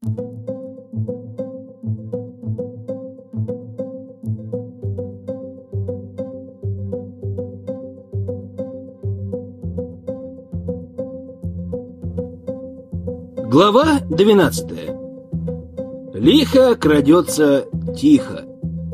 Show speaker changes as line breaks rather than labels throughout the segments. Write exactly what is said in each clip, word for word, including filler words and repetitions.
Глава двенадцатая. Лихо крадется тихо.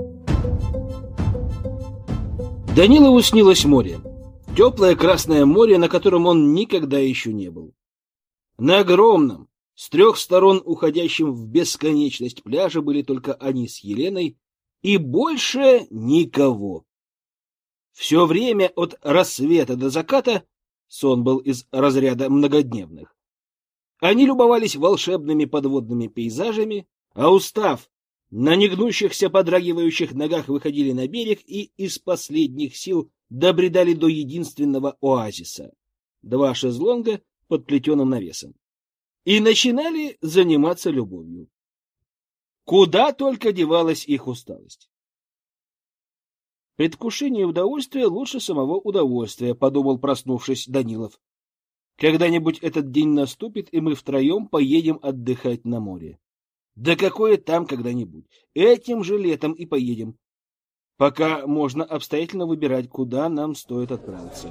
Данилову снилось море. Теплое Красное море, на котором он никогда еще не был. На огромном, с трех сторон уходящем в бесконечность пляже были только они с Еленой, и больше никого. Все время от рассвета до заката, сон был из разряда многодневных, они любовались волшебными подводными пейзажами, а устав, на негнущихся подрагивающих ногах выходили на берег и из последних сил добредали до единственного оазиса — два шезлонга под плетеным навесом. И начинали заниматься любовью. Куда только девалась их усталость. Предвкушение удовольствия лучше самого удовольствия, подумал, проснувшись, Данилов. Когда-нибудь этот день наступит, и мы втроем поедем отдыхать на море. Да какое там когда-нибудь? Этим же летом и поедем. Пока можно обстоятельно выбирать, куда нам стоит отправиться.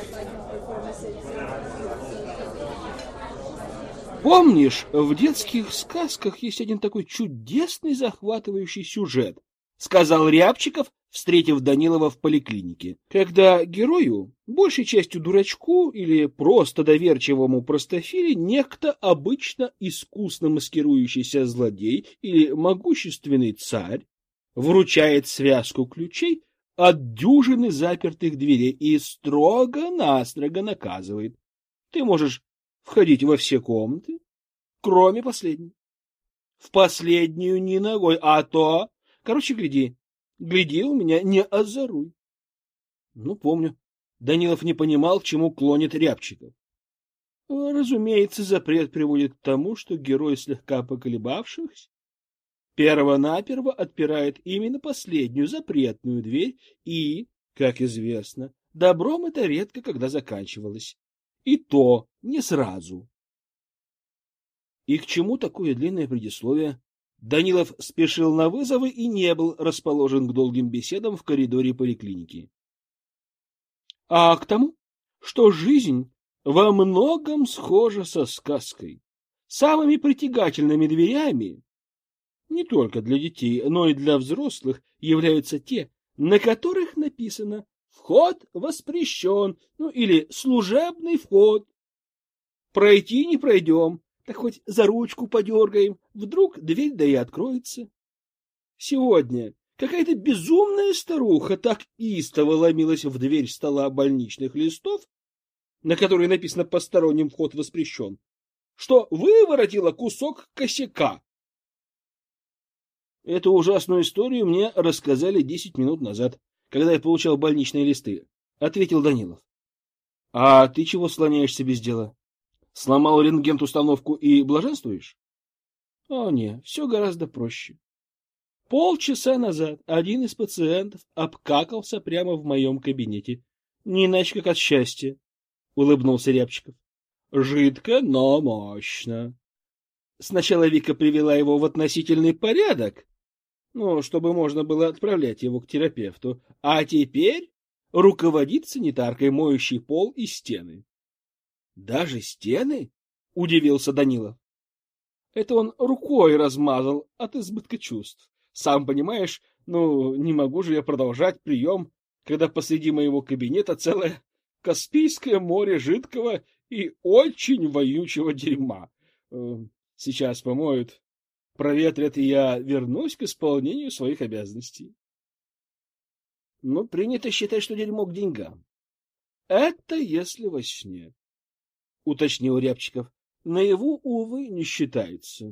Помнишь, в детских сказках есть один такой чудесный, захватывающий сюжет, сказал Рябчиков, встретив Данилова в поликлинике, когда герою, большей частью дурачку или просто доверчивому простофиле, некто обычно искусно маскирующийся злодей или могущественный царь вручает связку ключей от дюжины запертых дверей и строго-настрого наказывает. Ты можешь входить во все комнаты, кроме последней. В последнюю ни ногой, а то... Короче, гляди. Гляди, у меня не озоруй. Ну, помню. Данилов не понимал, к чему клонит Рябчиков. Разумеется, запрет приводит к тому, что герой, слегка поколебавшихся, перво-наперво отпирает именно последнюю запретную дверь и, как известно, добром это редко когда заканчивалось. И то не сразу. И к чему такое длинное предисловие? Данилов спешил на вызовы и не был расположен к долгим беседам в коридоре поликлиники. А к тому, что жизнь во многом схожа со сказкой. Самыми притягательными дверями, не только для детей, но и для взрослых, являются те, на которых написано «Вход воспрещен», ну или «Служебный вход». Пройти не пройдем. Так хоть за ручку подергаем, вдруг дверь да и откроется. Сегодня какая-то безумная старуха так истово ломилась в дверь стола больничных листов, на которой написано «Посторонним вход воспрещен», что выворотила кусок косяка. Эту ужасную историю мне рассказали десять минут назад, когда я получал больничные листы, — ответил Данилов. — А ты чего слоняешься без дела? Сломал рентген-установку и блаженствуешь? О, нет, все гораздо проще. Полчаса назад один из пациентов обкакался прямо в моем кабинете. Не иначе, как от счастья, — улыбнулся Рябчиков. Жидко, но мощно. Сначала Вика привела его в относительный порядок, ну, чтобы можно было отправлять его к терапевту, а теперь руководит санитаркой, моющей пол и стены. Даже стены? — удивился Данилов. Это он рукой размазал от избытка чувств. Сам понимаешь, ну, не могу же я продолжать прием, когда посреди моего кабинета целое Каспийское море жидкого и очень вонючего дерьма. Сейчас помоют, проветрят, и я вернусь к исполнению своих обязанностей. Но принято считать, что дерьмо к деньгам. Это если во сне, — уточнил Рябчиков. Наяву, увы, не считается.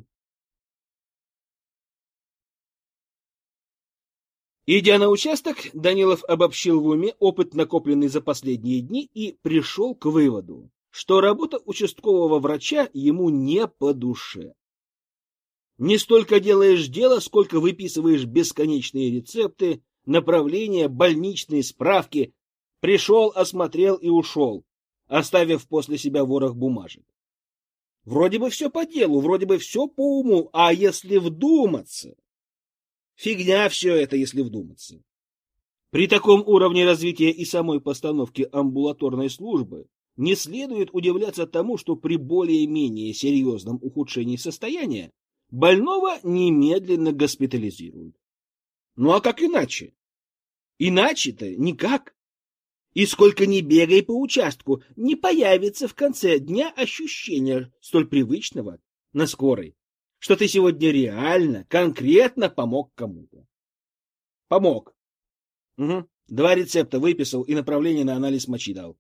Идя на участок, Данилов обобщил в уме опыт, накопленный за последние дни, и пришел к выводу, что работа участкового врача ему не по душе. Не столько делаешь дело, сколько выписываешь бесконечные рецепты, направления, больничные справки. Пришел, осмотрел и ушел, оставив после себя ворох бумажек. Вроде бы все по делу, вроде бы все по уму, а если вдуматься? Фигня все это, если вдуматься. При таком уровне развития и самой постановки амбулаторной службы не следует удивляться тому, что при более-менее серьезном ухудшении состояния больного немедленно госпитализируют. Ну а как иначе? Иначе-то никак. И сколько ни бегай по участку, не появится в конце дня ощущения столь привычного на скорой, что ты сегодня реально, конкретно помог кому-то. Помог. Угу. Два рецепта выписал и направление на анализ мочи дал.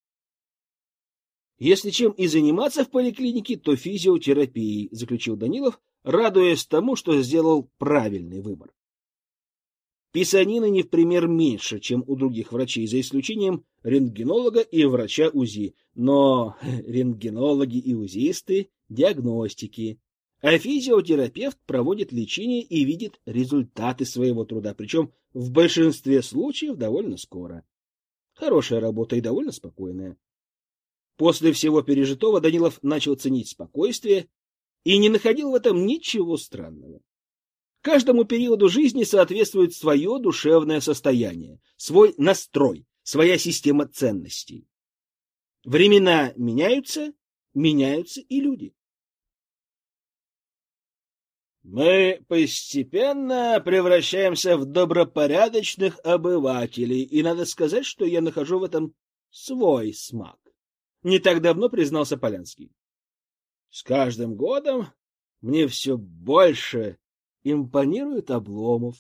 Если чем и заниматься в поликлинике, то физиотерапией, заключил Данилов, радуясь тому, что сделал правильный выбор. Писанины не в пример меньше, чем у других врачей, за исключением рентгенолога и врача УЗИ. Но рентгенологи и УЗИсты – диагностики, а физиотерапевт проводит лечение и видит результаты своего труда, причем в большинстве случаев довольно скоро. Хорошая работа и довольно спокойная. После всего пережитого Данилов начал ценить спокойствие и не находил в этом ничего странного. Каждому периоду жизни соответствует свое душевное состояние, свой настрой, своя система ценностей. Времена меняются, меняются и люди. Мы постепенно превращаемся в добропорядочных обывателей, и надо сказать, что я нахожу в этом свой смак. Не так давно признался Полянский. С каждым годом мне все больше импонирует Обломов.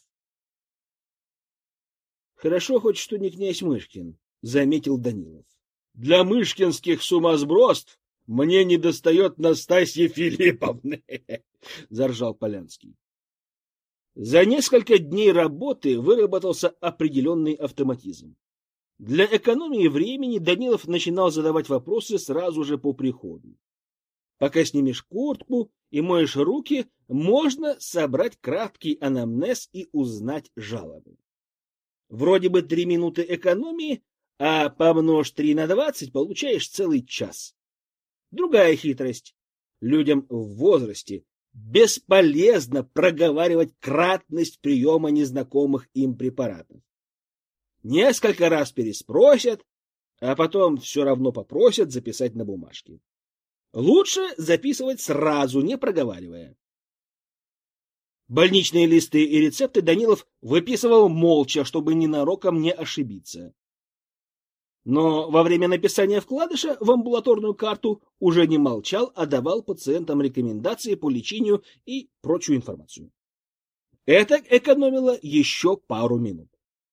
Хорошо хоть что не князь Мышкин, заметил Данилов. Для мышкинских сумасбродств мне недостает Настасьи Филипповны, заржал Полянский. За несколько дней работы выработался определенный автоматизм. Для экономии времени Данилов начинал задавать вопросы сразу же по приходу. Пока снимешь куртку и моешь руки, можно собрать краткий анамнез и узнать жалобы. Вроде бы три минуты экономии, а помножь три на двадцать, получаешь целый час. Другая хитрость. Людям в возрасте бесполезно проговаривать кратность приема незнакомых им препаратов. Несколько раз переспросят, а потом все равно попросят записать на бумажке. Лучше записывать сразу, не проговаривая. Больничные листы и рецепты Данилов выписывал молча, чтобы ненароком не ошибиться. Но во время написания вкладыша в амбулаторную карту уже не молчал, а давал пациентам рекомендации по лечению и прочую информацию. Это экономило еще пару минут.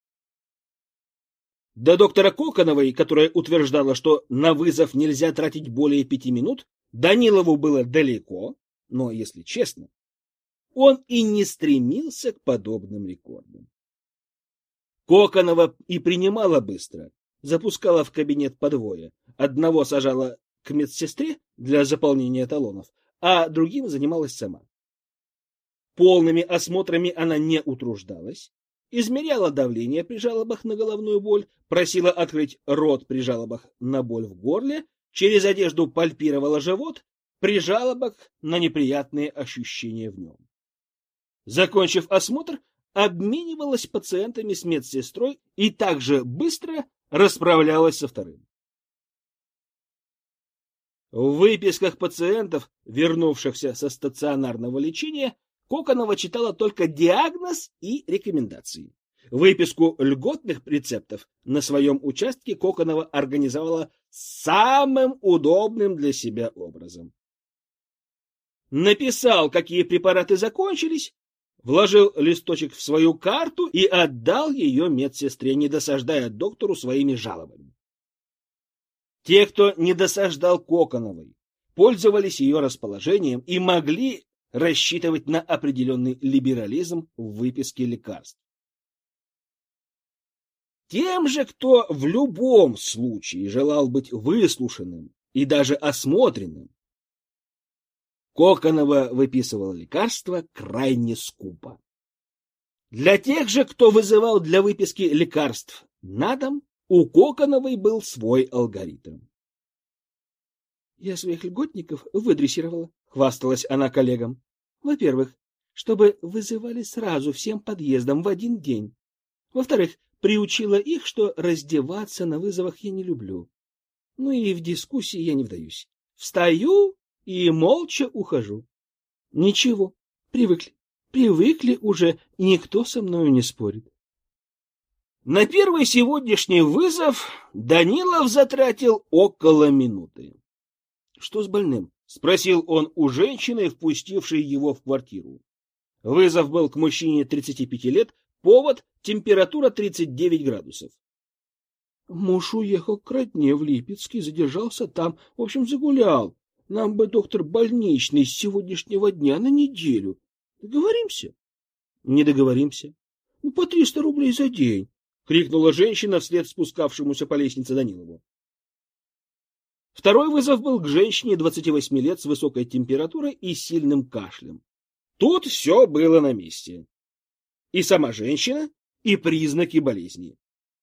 До доктора Коконовой, которая утверждала, что на вызов нельзя тратить более пяти минут, Данилову было далеко, но, если честно, он и не стремился к подобным рекордам. Коконова и принимала быстро, запускала в кабинет по двое. Одного сажала к медсестре для заполнения талонов, а другим занималась сама. Полными осмотрами она не утруждалась. Измеряла давление при жалобах на головную боль, просила открыть рот при жалобах на боль в горле, через одежду пальпировала живот при жалобах на неприятные ощущения в нем. Закончив осмотр, обменивалась пациентами с медсестрой и также быстро расправлялась со вторым. В выписках пациентов, вернувшихся со стационарного лечения, Коконова читала только диагноз и рекомендации. Выписку льготных рецептов на своем участке Коконова организовала самым удобным для себя образом. Написал, какие препараты закончились, вложил листочек в свою карту и отдал ее медсестре, не досаждая доктору своими жалобами. Те, кто не досаждал Коконовой, пользовались ее расположением и могли рассчитывать на определенный либерализм в выписке лекарств. Тем же, кто в любом случае желал быть выслушанным и даже осмотренным, Коконова выписывала лекарства крайне скупо. Для тех же, кто вызывал для выписки лекарств на дом, у Коконовой был свой алгоритм. Я своих льготников выдрессировала, — хвасталась она коллегам. Во-первых, чтобы вызывали сразу всем подъездом в один день. Во-вторых, приучила их, что раздеваться на вызовах я не люблю. Ну и в дискуссии я не вдаюсь. Встаю и молча ухожу. Ничего, привыкли. Привыкли уже, и никто со мною не спорит. На первый сегодняшний вызов Данилов затратил около минуты. — Что с больным? — спросил он у женщины, впустившей его в квартиру. Вызов был к мужчине тридцати пяти лет, повод — температура тридцать девять градусов. Муж уехал к родне в Липецк и задержался там, в общем, загулял. Нам бы, доктор, больничный с сегодняшнего дня на неделю. Договоримся? Не договоримся. Ну, по триста рублей за день, — крикнула женщина вслед спускавшемуся по лестнице Данилову. Второй вызов был к женщине двадцати восьми лет с высокой температурой и сильным кашлем. Тут все было на месте. И сама женщина, и признаки болезни.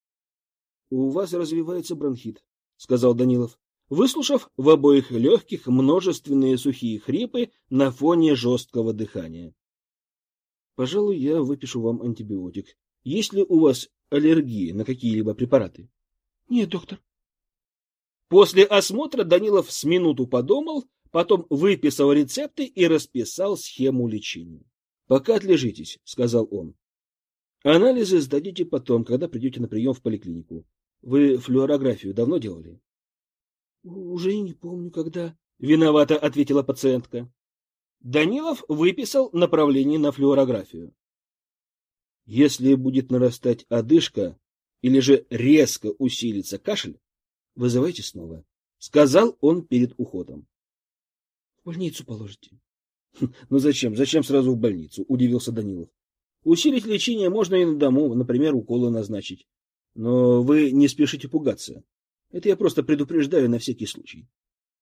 — У вас развивается бронхит, — сказал Данилов, выслушав в обоих легких множественные сухие хрипы на фоне жесткого дыхания. — Пожалуй, я выпишу вам антибиотик. Есть ли у вас аллергии на какие-либо препараты? — Нет, доктор. После осмотра Данилов с минуту подумал, потом выписал рецепты и расписал схему лечения. — Пока отлежитесь, — сказал он. — Анализы сдадите потом, когда придете на прием в поликлинику. Вы флюорографию давно делали? — Уже и не помню, когда. — виновато ответила пациентка. Данилов выписал направление на флюорографию. — Если будет нарастать одышка или же резко усилится кашель, вызывайте снова, — сказал он перед уходом. — В больницу положите. — Ну зачем? Зачем сразу в больницу? — удивился Данилов. — Усилить лечение можно и на дому, например, уколы назначить. Но вы не спешите пугаться. Это я просто предупреждаю на всякий случай.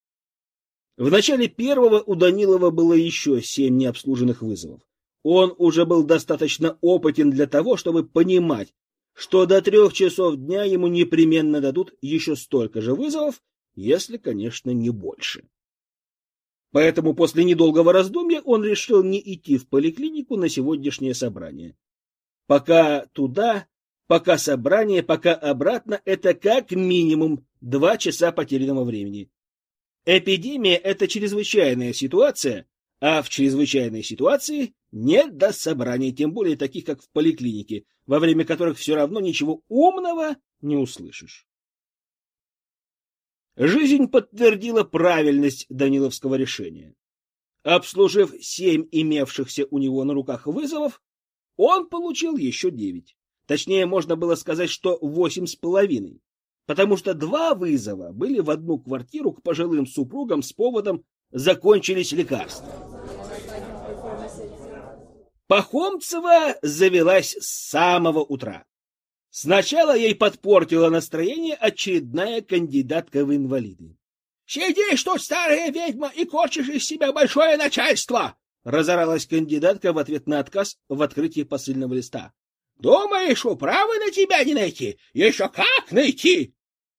В начале первого у Данилова было еще семь необслуженных вызовов. Он уже был достаточно опытен для того, чтобы понимать, что до трех часов дня ему непременно дадут еще столько же вызовов, если, конечно, не больше. Поэтому после недолгого раздумья он решил не идти в поликлинику на сегодняшнее собрание. Пока туда, пока собрание, пока обратно — это как минимум два часа потерянного времени. Эпидемия — это чрезвычайная ситуация, а в чрезвычайной ситуации нет до собраний, тем более таких, как в поликлинике, во время которых все равно ничего умного не услышишь. Жизнь подтвердила правильность даниловского решения. Обслужив семь имевшихся у него на руках вызовов, он получил еще девять. Точнее, можно было сказать, что восемь с половиной, потому что два вызова были в одну квартиру к пожилым супругам с поводом «закончились лекарства». Пахомцева завелась с самого утра. Сначала ей подпортило настроение очередная кандидатка в инвалиды. — Сидишь тут, старая ведьма, и корчишь из себя большое начальство! — разоралась кандидатка в ответ на отказ в открытии посыльного листа. — Думаешь, управы на тебя не найти? Еще как найти!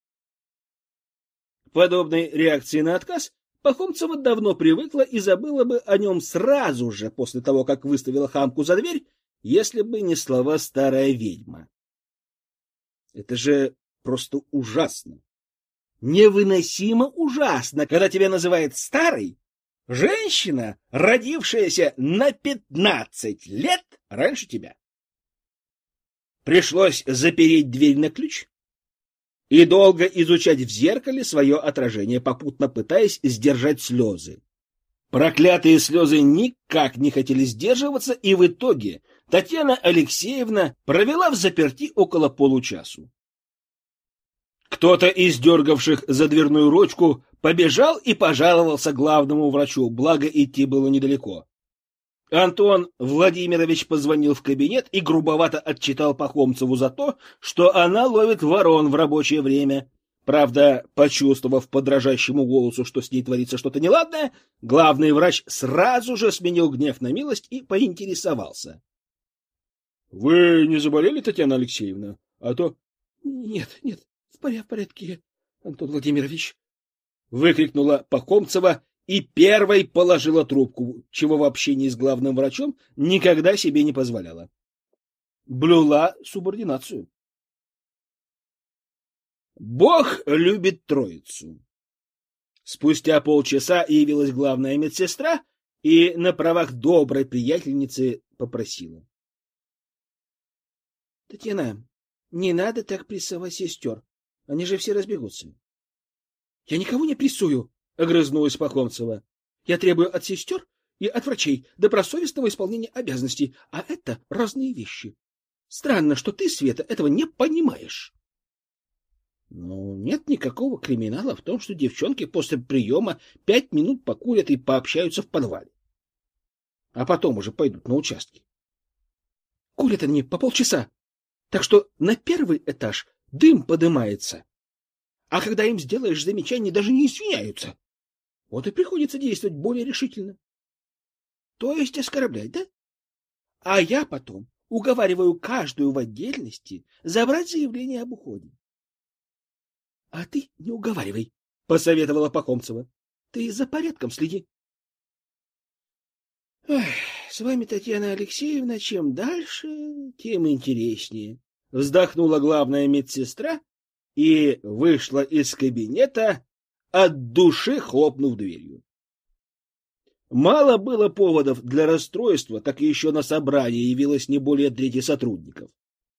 Подобной реакции на отказ Пахомцева давно привыкла и забыла бы о нем сразу же после того, как выставила хамку за дверь, если бы не слова «старая ведьма». Это же просто ужасно. Невыносимо ужасно, когда тебя называют старой женщина, родившаяся на пятнадцать лет раньше тебя. Пришлось запереть дверь на ключ и долго изучать в зеркале свое отражение, попутно пытаясь сдержать слезы. Проклятые слезы никак не хотели сдерживаться, и в итоге Татьяна Алексеевна провела в заперти около получасу. Кто-то из дергавших за дверную ручку побежал и пожаловался главному врачу, благо идти было недалеко. Антон Владимирович позвонил в кабинет и грубовато отчитал Пахомцеву за то, что она ловит ворон в рабочее время. Правда, почувствовав по дрожащему голосу, что с ней творится что-то неладное, главный врач сразу же сменил гнев на милость и поинтересовался. — Вы не заболели, Татьяна Алексеевна? А то... — Нет, нет, в порядке, Антон Владимирович. — выкрикнула Пахомцева и первой положила трубку, чего в общении с главным врачом никогда себе не позволяла. Блюла субординацию. Бог любит троицу. Спустя полчаса явилась главная медсестра и на правах доброй приятельницы попросила: — Татьяна, не надо так прессовать сестер. Они же все разбегутся. — Я никого не прессую, — огрызнулась Пахомцева. — Я требую от сестер и от врачей добросовестного исполнения обязанностей, а это разные вещи. Странно, что ты, Света, этого не понимаешь. Ну, нет никакого криминала в том, что девчонки после приема пять минут покурят и пообщаются в подвале. А потом уже пойдут на участки. Курят они по полчаса, так что на первый этаж дым подымается. А когда им сделаешь замечание, даже не извиняются. Вот и приходится действовать более решительно. То есть оскорблять, да? А я потом уговариваю каждую в отдельности забрать заявление об уходе. — А ты не уговаривай, — посоветовала Пахомцева. — Ты за порядком следи. — Эх, с вами, Татьяна Алексеевна, чем дальше, тем интереснее. Вздохнула главная медсестра и вышла из кабинета, от души хлопнув дверью. Мало было поводов для расстройства, так еще на собрании явилось не более трети сотрудников.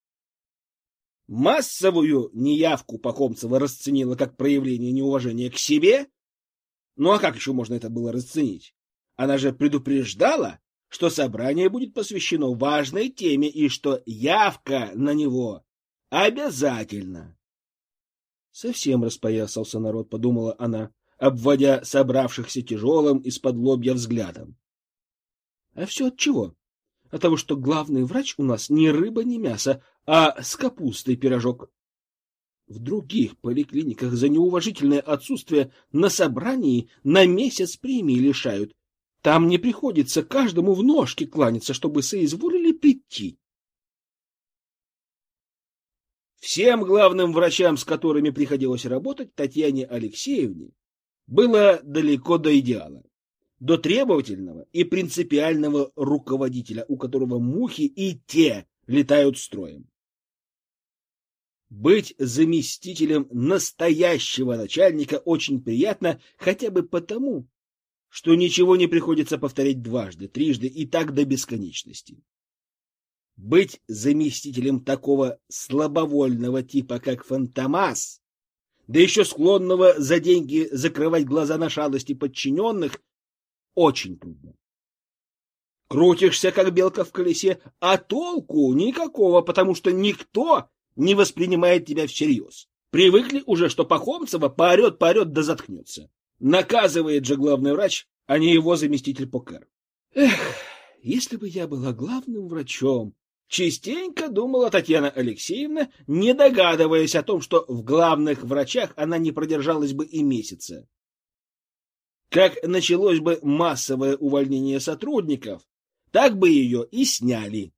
Массовую неявку Пахомцева расценила как проявление неуважения к себе. Ну а как еще можно это было расценить? Она же предупреждала, что собрание будет посвящено важной теме и что явка на него обязательна. Совсем распоясался народ, подумала она, обводя собравшихся тяжелым из-под лобья взглядом. А все от чего? От того, что главный врач у нас не рыба, не мясо, а с капустой пирожок. В других поликлиниках за неуважительное отсутствие на собрании на месяц премии лишают. Там не приходится каждому в ножки кланяться, чтобы соизволили прийти. Всем главным врачам, с которыми приходилось работать, Татьяне Алексеевне было далеко до идеала, до требовательного и принципиального руководителя, у которого мухи и те летают строем. Быть заместителем настоящего начальника очень приятно хотя бы потому, что ничего не приходится повторять дважды, трижды и так до бесконечности. Быть заместителем такого слабовольного типа, как Фантомас, да еще склонного за деньги закрывать глаза на шалости подчиненных, очень трудно. Крутишься, как белка в колесе, а толку никакого, потому что никто не воспринимает тебя всерьез. Привыкли уже, что Пахомцева поорет, поорет, да заткнется. Наказывает же главный врач, а не его заместитель по кэр. Эх, если бы я была главным врачом, частенько думала Татьяна Алексеевна, не догадываясь о том, что в главных врачах она не продержалась бы и месяца. Как началось бы массовое увольнение сотрудников, так бы ее и сняли.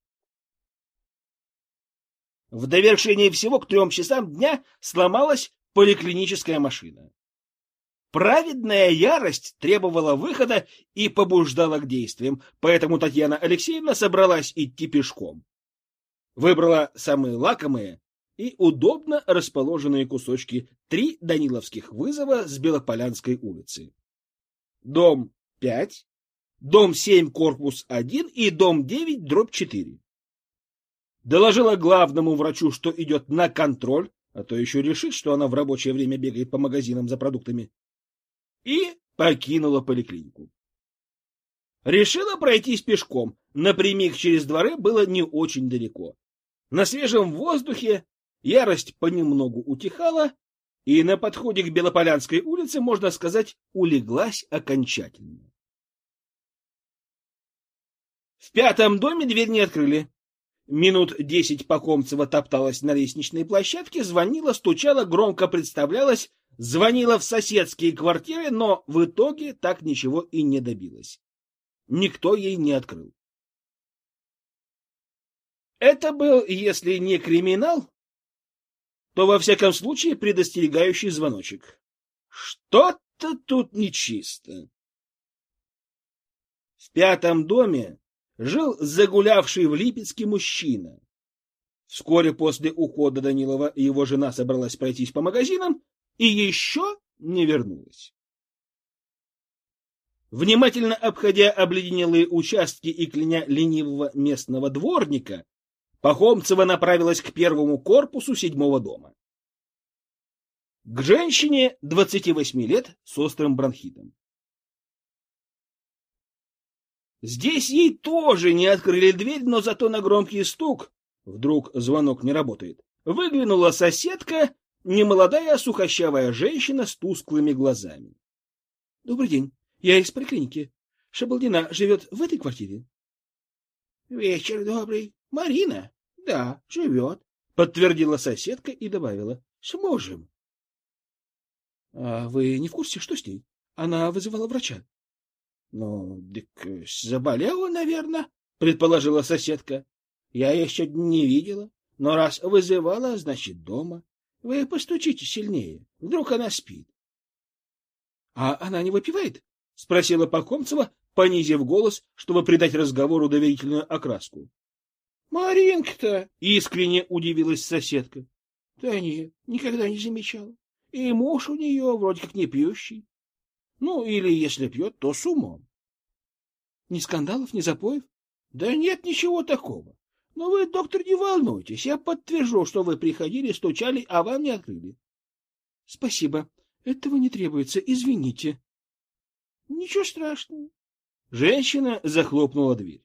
В довершение всего к трем часам дня сломалась поликлиническая машина. Праведная ярость требовала выхода и побуждала к действиям, поэтому Татьяна Алексеевна собралась идти пешком. Выбрала самые лакомые и удобно расположенные кусочки три даниловских вызова с Белополянской улицы. Дом пять, дом семь, корпус один и дом девять, дробь четыре. Доложила главному врачу, что идет на контроль, а то еще решит, что она в рабочее время бегает по магазинам за продуктами, и покинула поликлинику. Решила пройтись пешком, напрямик через дворы было не очень далеко. На свежем воздухе ярость понемногу утихала, и на подходе к Белополянской улице, можно сказать, улеглась окончательно. В пятом доме дверь не открыли. Минут десять Пахомцева топталась на лестничной площадке, звонила, стучала, громко представлялась, звонила в соседские квартиры, но в итоге так ничего и не добилась. Никто ей не открыл. Это был, если не криминал, то, во всяком случае, предостерегающий звоночек. Что что-то тут нечисто. В пятом доме жил загулявший в Липецке мужчина. Вскоре после ухода Данилова его жена собралась пройтись по магазинам и еще не вернулась. Внимательно обходя обледенелые участки и кляня ленивого местного дворника, Пахомцева направилась к первому корпусу седьмого дома. К женщине двадцати восьми лет с острым бронхитом. Здесь ей тоже не открыли дверь, но зато на громкий стук, вдруг звонок не работает, выглянула соседка, немолодая сухощавая женщина с тусклыми глазами. — Добрый день, я из поликлиники. Шабалдина живет в этой квартире? — Вечер добрый. Марина? Да, живет, — подтвердила соседка и добавила. — С мужем. — А вы не в курсе, что с ней? Она вызывала врача. — Ну, так заболела, наверное, — предположила соседка. — Я ее сегодня не видела, но раз вызывала, значит, дома. Вы постучите сильнее, вдруг она спит. — А она не выпивает? — спросила Пахомцева, понизив голос, чтобы придать разговору доверительную окраску. — Маринка-то! — искренне удивилась соседка. — Да нет, никогда не замечала. И муж у нее вроде как не пьющий. Ну, или если пьет, то с умом. Ни скандалов, ни запоев? Да нет ничего такого. Но вы, доктор, не волнуйтесь. Я подтвержу, что вы приходили, стучали, а вам не открыли. Спасибо. Этого не требуется. Извините. Ничего страшного. Женщина захлопнула дверь.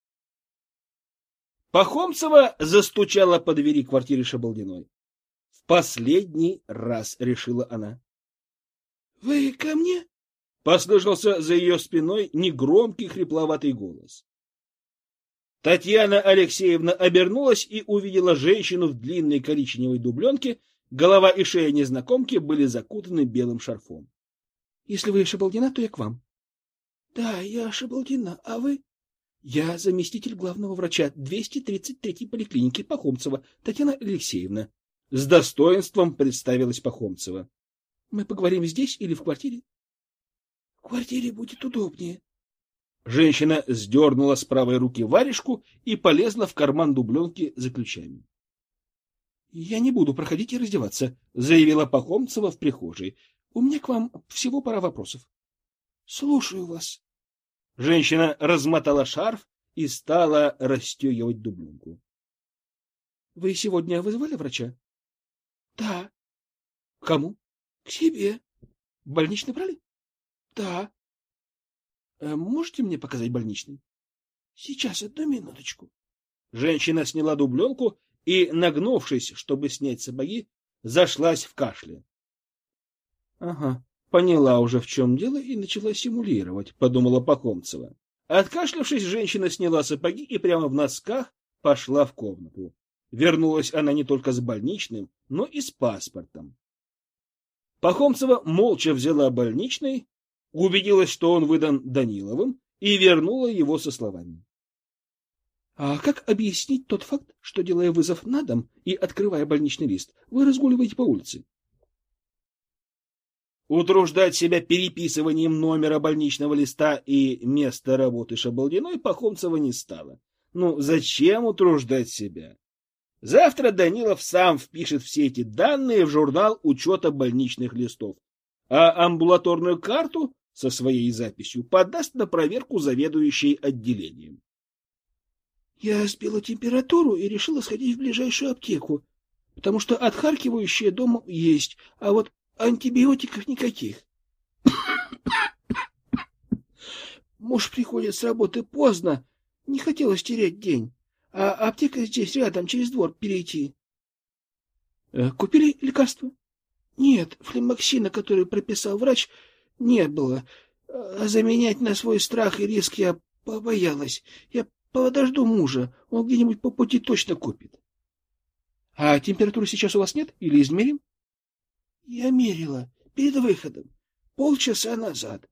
Пахомцева застучала по двери квартиры Шабалдиной. В последний раз, решила она. — Вы ко мне? — послышался за ее спиной негромкий хрипловатый голос. Татьяна Алексеевна обернулась и увидела женщину в длинной коричневой дубленке. Голова и шея незнакомки были закутаны белым шарфом. — Если вы Шабалдина, то я к вам. — Да, я Шабалдина, а вы? — Я заместитель главного врача двести тридцать третьей поликлиники Пахомцева Татьяна Алексеевна. С достоинством представилась Пахомцева. — Мы поговорим здесь или в квартире? — В квартире будет удобнее. Женщина сдернула с правой руки варежку и полезла в карман дубленки за ключами. — Я не буду проходить и раздеваться, — заявила Пахомцева в прихожей. — У меня к вам всего пара вопросов. — Слушаю вас. Женщина размотала шарф и стала расстегивать дубленку. — Вы сегодня вызывали врача? — Да. — К кому? — К себе. — Больничный брали? — Да. — Можете мне показать больничный? — Сейчас, одну минуточку. Женщина сняла дубленку и, нагнувшись, чтобы снять сапоги, зашлась в кашле. — Ага, поняла уже, в чем дело, и начала симулировать, — подумала Пахомцева. Откашлявшись, женщина сняла сапоги и прямо в носках пошла в комнату. Вернулась она не только с больничным, но и с паспортом. Пахомцева молча взяла больничный, убедилась, что он выдан Даниловым, и вернула его со словами. — А как объяснить тот факт, что, делая вызов на дом и открывая больничный лист, вы разгуливаете по улице? Утруждать себя переписыванием номера больничного листа и места работы Шабалдиной Пахомцева не стала. Ну, зачем утруждать себя? Завтра Данилов сам впишет все эти данные в журнал учета больничных листов, а амбулаторную карту со своей записью подаст на проверку заведующей отделением. Я сбила температуру и решила сходить в ближайшую аптеку, потому что отхаркивающее дома есть, а вот антибиотиков никаких. Муж приходит с работы поздно, не хотелось терять день, а аптека здесь рядом, через двор перейти. Купили лекарства? Нет, флемоксина, который прописал врач, не было. А заменять на свой страх и риск я побоялась. Я подожду мужа, он где-нибудь по пути точно купит. А температуры сейчас у вас нет или измерим? Я мерила перед выходом, полчаса назад.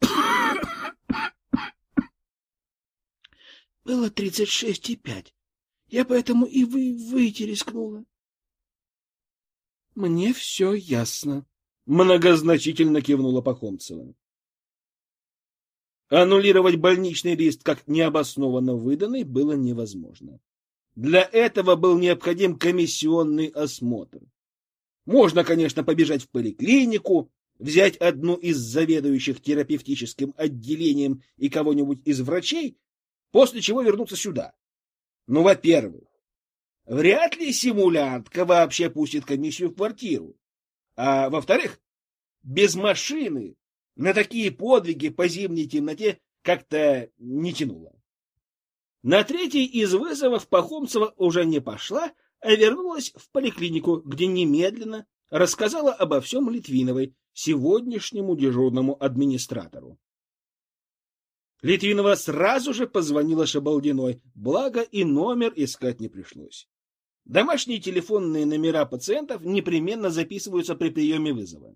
Было тридцать шесть и пять. Я поэтому и вы выйти рискнула. Мне все ясно. Многозначительно кивнула Пахомцева. Аннулировать больничный лист как необоснованно выданный было невозможно. Для этого был необходим комиссионный осмотр. Можно, конечно, побежать в поликлинику, взять одну из заведующих терапевтическим отделением и кого-нибудь из врачей, после чего вернуться сюда. Ну, во-первых, вряд ли симулянтка вообще пустит комиссию в квартиру. А во-вторых, без машины на такие подвиги по зимней темноте как-то не тянуло. На третий из вызовов Пахомцева уже не пошла, а вернулась в поликлинику, где немедленно рассказала обо всем Литвиновой, сегодняшнему дежурному администратору. Литвинова сразу же позвонила Шабалдиной, благо и номер искать не пришлось. Домашние телефонные номера пациентов непременно записываются при приеме вызова.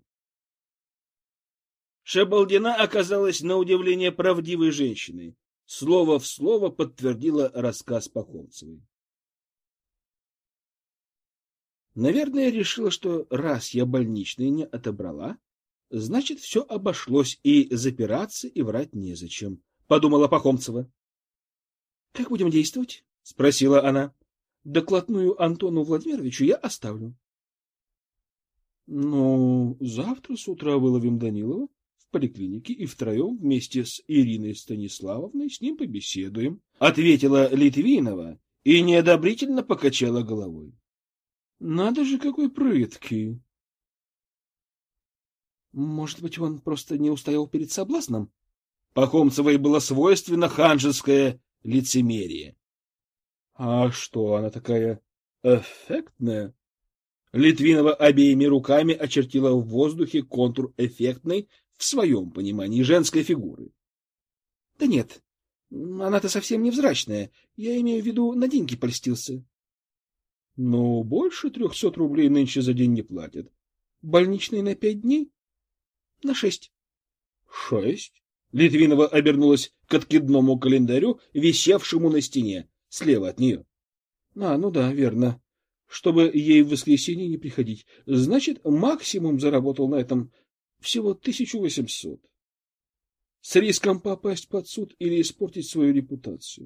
Шабалдина оказалась на удивление правдивой женщиной. Слово в слово подтвердила рассказ Пахомцевой. Наверное, решила, что раз я больничный не отобрала, значит, все обошлось, и запираться и врать незачем, — подумала Пахомцева. — Как будем действовать? — спросила она. — Докладную Антону Владимировичу я оставлю. — Ну, завтра с утра выловим Данилова в поликлинике и втроем вместе с Ириной Станиславовной с ним побеседуем, — ответила Литвинова и неодобрительно покачала головой. — Надо же, какой прыткий! Может быть, он просто не устоял перед соблазном? Пахомцевой было свойственно ханжеское лицемерие. — А что, она такая эффектная? Литвинова обеими руками очертила в воздухе контур эффектной, в своем понимании, женской фигуры. — Да нет, она-то совсем невзрачная. Я имею в виду, на деньги польстился. — Ну, больше трехсот рублей нынче за день не платят. Больничный на пять дней? — На шесть. — Шесть? Литвинова обернулась к откидному календарю, висевшему на стене, слева от нее. — А, ну да, верно. Чтобы ей в воскресенье не приходить. Значит, максимум заработал на этом всего тысячу восемьсот. С риском попасть под суд или испортить свою репутацию.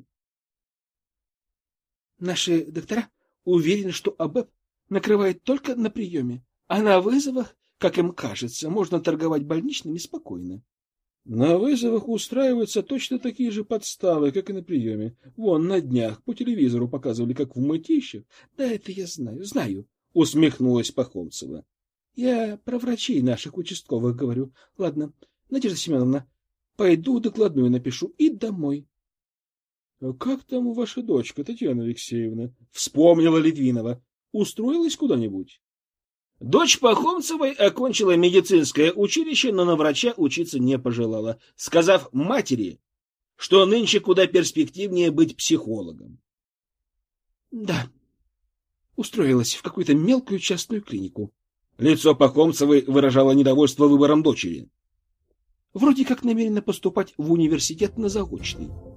Наши доктора уверены, что АБЭП накрывает только на приеме, а на вызовах, как им кажется, можно торговать больничными спокойно. На вызовах устраиваются точно такие же подставы, как и на приеме. Вон, на днях по телевизору показывали, как в Мытищах. Да, это я знаю, знаю, — усмехнулась Пахомцева. Я про врачей наших участковых говорю. Ладно, Надежда Семеновна, пойду докладную напишу и домой. — Как там ваша дочка, Татьяна Алексеевна? — вспомнила Литвинова. — Устроилась куда-нибудь? Дочь Пахомцевой окончила медицинское училище, но на врача учиться не пожелала, сказав матери, что нынче куда перспективнее быть психологом. — Да, устроилась в какую-то мелкую частную клинику. Лицо Пахомцевой выражало недовольство выбором дочери. Вроде как намерена поступать в университет на заочный.